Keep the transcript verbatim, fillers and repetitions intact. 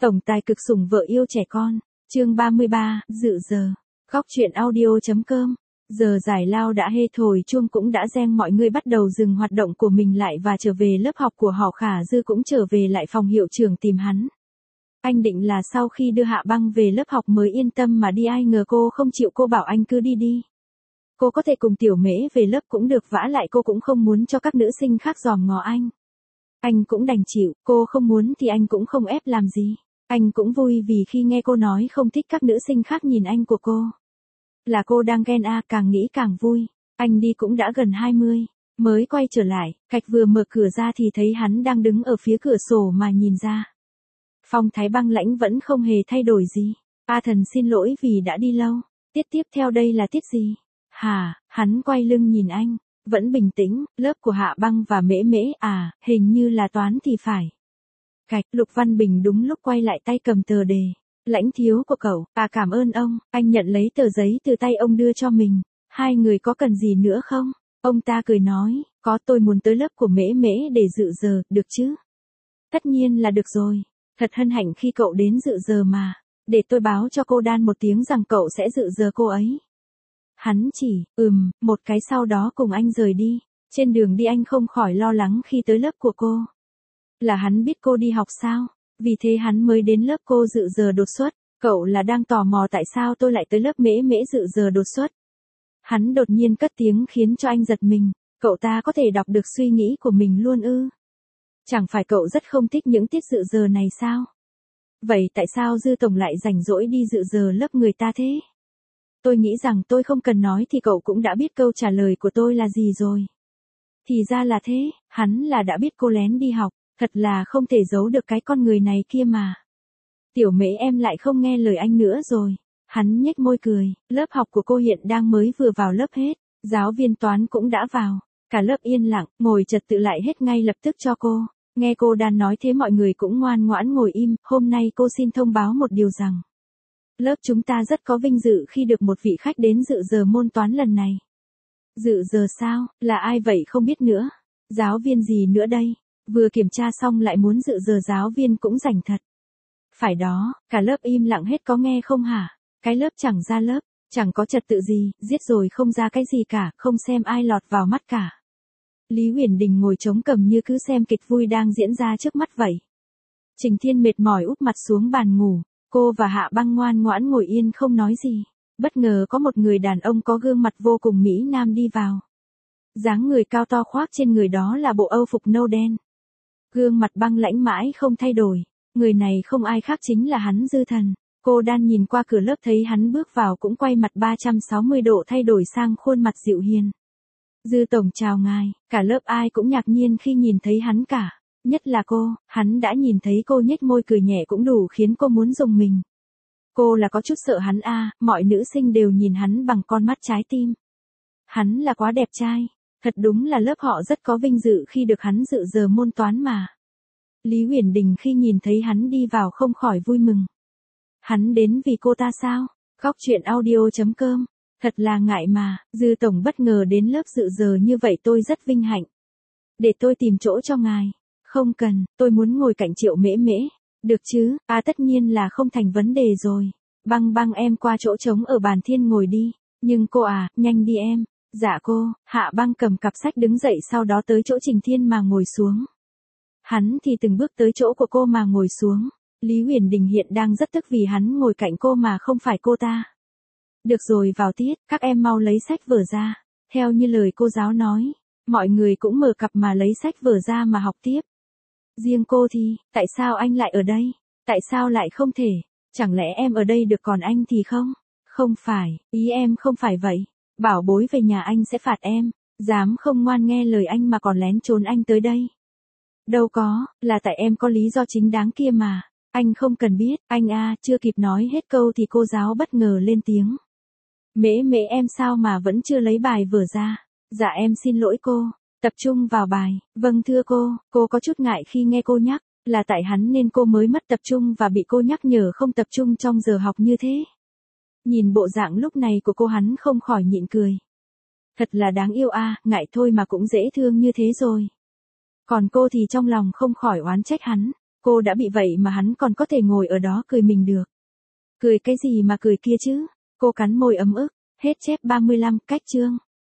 Tổng tài cực sủng vợ yêu trẻ con, chương ba mươi ba, dự giờ. Góc truyện audio chấm com. Giờ giải lao đã hê thổi chuông cũng đã reng, mọi người bắt đầu dừng hoạt động của mình lại và trở về lớp học của họ. Khả Dư cũng trở về lại phòng hiệu trưởng tìm hắn. Anh định là sau khi đưa Hạ Băng về lớp học mới yên tâm mà đi, ai ngờ cô không chịu, cô bảo anh cứ đi đi. Cô có thể cùng Tiểu Mễ về lớp cũng được, vả lại cô cũng không muốn cho các nữ sinh khác dòm ngó anh. Anh cũng đành chịu, cô không muốn thì anh cũng không ép làm gì. Anh cũng vui vì khi nghe cô nói không thích các nữ sinh khác nhìn anh của cô. Là cô đang ghen à, càng nghĩ càng vui. Anh đi cũng đã gần hai mươi, mới quay trở lại, Cạch vừa mở cửa ra thì thấy hắn đang đứng ở phía cửa sổ mà nhìn ra. Phong thái băng lãnh vẫn không hề thay đổi gì. A Thần xin lỗi vì đã đi lâu. Tiết tiếp theo đây là tiết gì? Hả, hắn quay lưng nhìn anh, vẫn bình tĩnh, lớp của Hạ Băng và Mễ Mễ à, hình như là toán thì phải. Cạch, Lục Văn Bình đúng lúc quay lại tay cầm tờ đề. Lãnh thiếu của cậu, à cảm ơn ông, anh nhận lấy tờ giấy từ tay ông đưa cho mình. Hai người có cần gì nữa không? Ông ta cười nói, có, tôi muốn tới lớp của Mễ Mễ để dự giờ, được chứ? Tất nhiên là được rồi, thật hân hạnh khi cậu đến dự giờ mà. Để tôi báo cho cô Đan một tiếng rằng cậu sẽ dự giờ cô ấy. Hắn chỉ, ừm, một cái sau đó cùng anh rời đi. Trên đường đi anh không khỏi lo lắng khi tới lớp của cô. Là hắn biết cô đi học sao? Vì thế hắn mới đến lớp cô dự giờ đột xuất. Cậu là đang tò mò tại sao tôi lại tới lớp Mễ Mễ dự giờ đột xuất. Hắn đột nhiên cất tiếng khiến cho anh giật mình. Cậu ta có thể đọc được suy nghĩ của mình luôn ư? Chẳng phải cậu rất không thích những tiết dự giờ này sao? Vậy tại sao Dư Tổng lại rảnh rỗi đi dự giờ lớp người ta thế? Tôi nghĩ rằng tôi không cần nói thì cậu cũng đã biết câu trả lời của tôi là gì rồi. Thì ra là thế, hắn là đã biết cô lén đi học, thật là không thể giấu được cái con người này kia mà. Tiểu Mễ em lại không nghe lời anh nữa rồi. Hắn nhếch môi cười, lớp học của cô hiện đang mới vừa vào lớp hết, giáo viên toán cũng đã vào, cả lớp yên lặng, ngồi trật tự lại hết ngay lập tức cho cô. Nghe cô Đan nói thế mọi người cũng ngoan ngoãn ngồi im. Hôm nay cô xin thông báo một điều rằng lớp chúng ta rất có vinh dự khi được một vị khách đến dự giờ môn toán lần này. Dự giờ sao, là ai vậy không biết nữa. Giáo viên gì nữa đây? Vừa kiểm tra xong lại muốn dự giờ, giáo viên cũng rảnh thật. Phải đó, cả lớp im lặng hết, có nghe không hả? Cái lớp chẳng ra lớp, chẳng có trật tự gì, giết rồi không ra cái gì cả, không xem ai lọt vào mắt cả. Lý Huyền Đình ngồi trống cằm như cứ xem kịch vui đang diễn ra trước mắt vậy. Trình Thiên mệt mỏi úp mặt xuống bàn ngủ, cô và Hạ Băng ngoan ngoãn ngồi yên không nói gì. Bất ngờ có một người đàn ông có gương mặt vô cùng mỹ nam đi vào. Dáng người cao to, khoác trên người đó là bộ âu phục nâu đen. Gương mặt băng lãnh mãi không thay đổi, người này không ai khác chính là hắn Dư Thần. Cô Đan nhìn qua cửa lớp thấy hắn bước vào cũng quay mặt ba trăm sáu mươi độ thay đổi sang khuôn mặt dịu hiền. Dư Tổng chào ngài, cả lớp ai cũng ngạc nhiên khi nhìn thấy hắn cả, nhất là cô. Hắn đã nhìn thấy cô nhếch môi cười nhẹ cũng đủ khiến cô muốn rùng mình. Cô là có chút sợ hắn à, mọi nữ sinh đều nhìn hắn bằng con mắt trái tim. Hắn là quá đẹp trai, thật đúng là lớp họ rất có vinh dự khi được hắn dự giờ môn toán mà. Lý Huyền Đình khi nhìn thấy hắn đi vào không khỏi vui mừng. Hắn đến vì cô ta sao? Góc truyện audio chấm com. Thật là ngại mà, Dư Tổng bất ngờ đến lớp dự giờ như vậy, tôi rất vinh hạnh. Để tôi tìm chỗ cho ngài. Không cần, tôi muốn ngồi cạnh Triệu Mễ Mễ. Được chứ, à tất nhiên là không thành vấn đề rồi. Băng Băng em qua chỗ trống ở bàn thiên ngồi đi. Nhưng cô à, nhanh đi em. Dạ cô. Hạ Băng cầm cặp sách đứng dậy, sau đó tới chỗ Trình Thiên mà ngồi xuống. Hắn thì từng bước tới chỗ của cô mà ngồi xuống. Lý Huyền Đình hiện đang rất tức vì hắn ngồi cạnh cô mà không phải cô ta. Được rồi, vào tiết, các em mau lấy sách vở ra. Theo như lời cô giáo nói, mọi người cũng mở cặp mà lấy sách vở ra mà học tiếp. Riêng cô thì, tại sao anh lại ở đây? Tại sao lại không thể? Chẳng lẽ em ở đây được còn anh thì không? Không phải, ý em không phải vậy. Bảo bối về nhà anh sẽ phạt em. Dám không ngoan nghe lời anh mà còn lén trốn anh tới đây. Đâu có, là tại em có lý do chính đáng kia mà. Anh không cần biết, anh à, chưa kịp nói hết câu thì cô giáo bất ngờ lên tiếng. Mễ Mễ em sao mà vẫn chưa lấy bài vở ra? Dạ em xin lỗi cô, tập trung vào bài. Vâng thưa cô, cô có chút ngại khi nghe cô nhắc, là tại hắn nên cô mới mất tập trung và bị cô nhắc nhở không tập trung trong giờ học như thế. Nhìn bộ dạng lúc này của cô hắn không khỏi nhịn cười. Thật là đáng yêu à, ngại thôi mà cũng dễ thương như thế rồi. Còn cô thì trong lòng không khỏi oán trách hắn. Cô đã bị vậy mà hắn còn có thể ngồi ở đó cười mình được. Cười cái gì mà cười kia chứ? Cô cắn môi ấm ức. Hết chép ba mươi lăm, cách chương.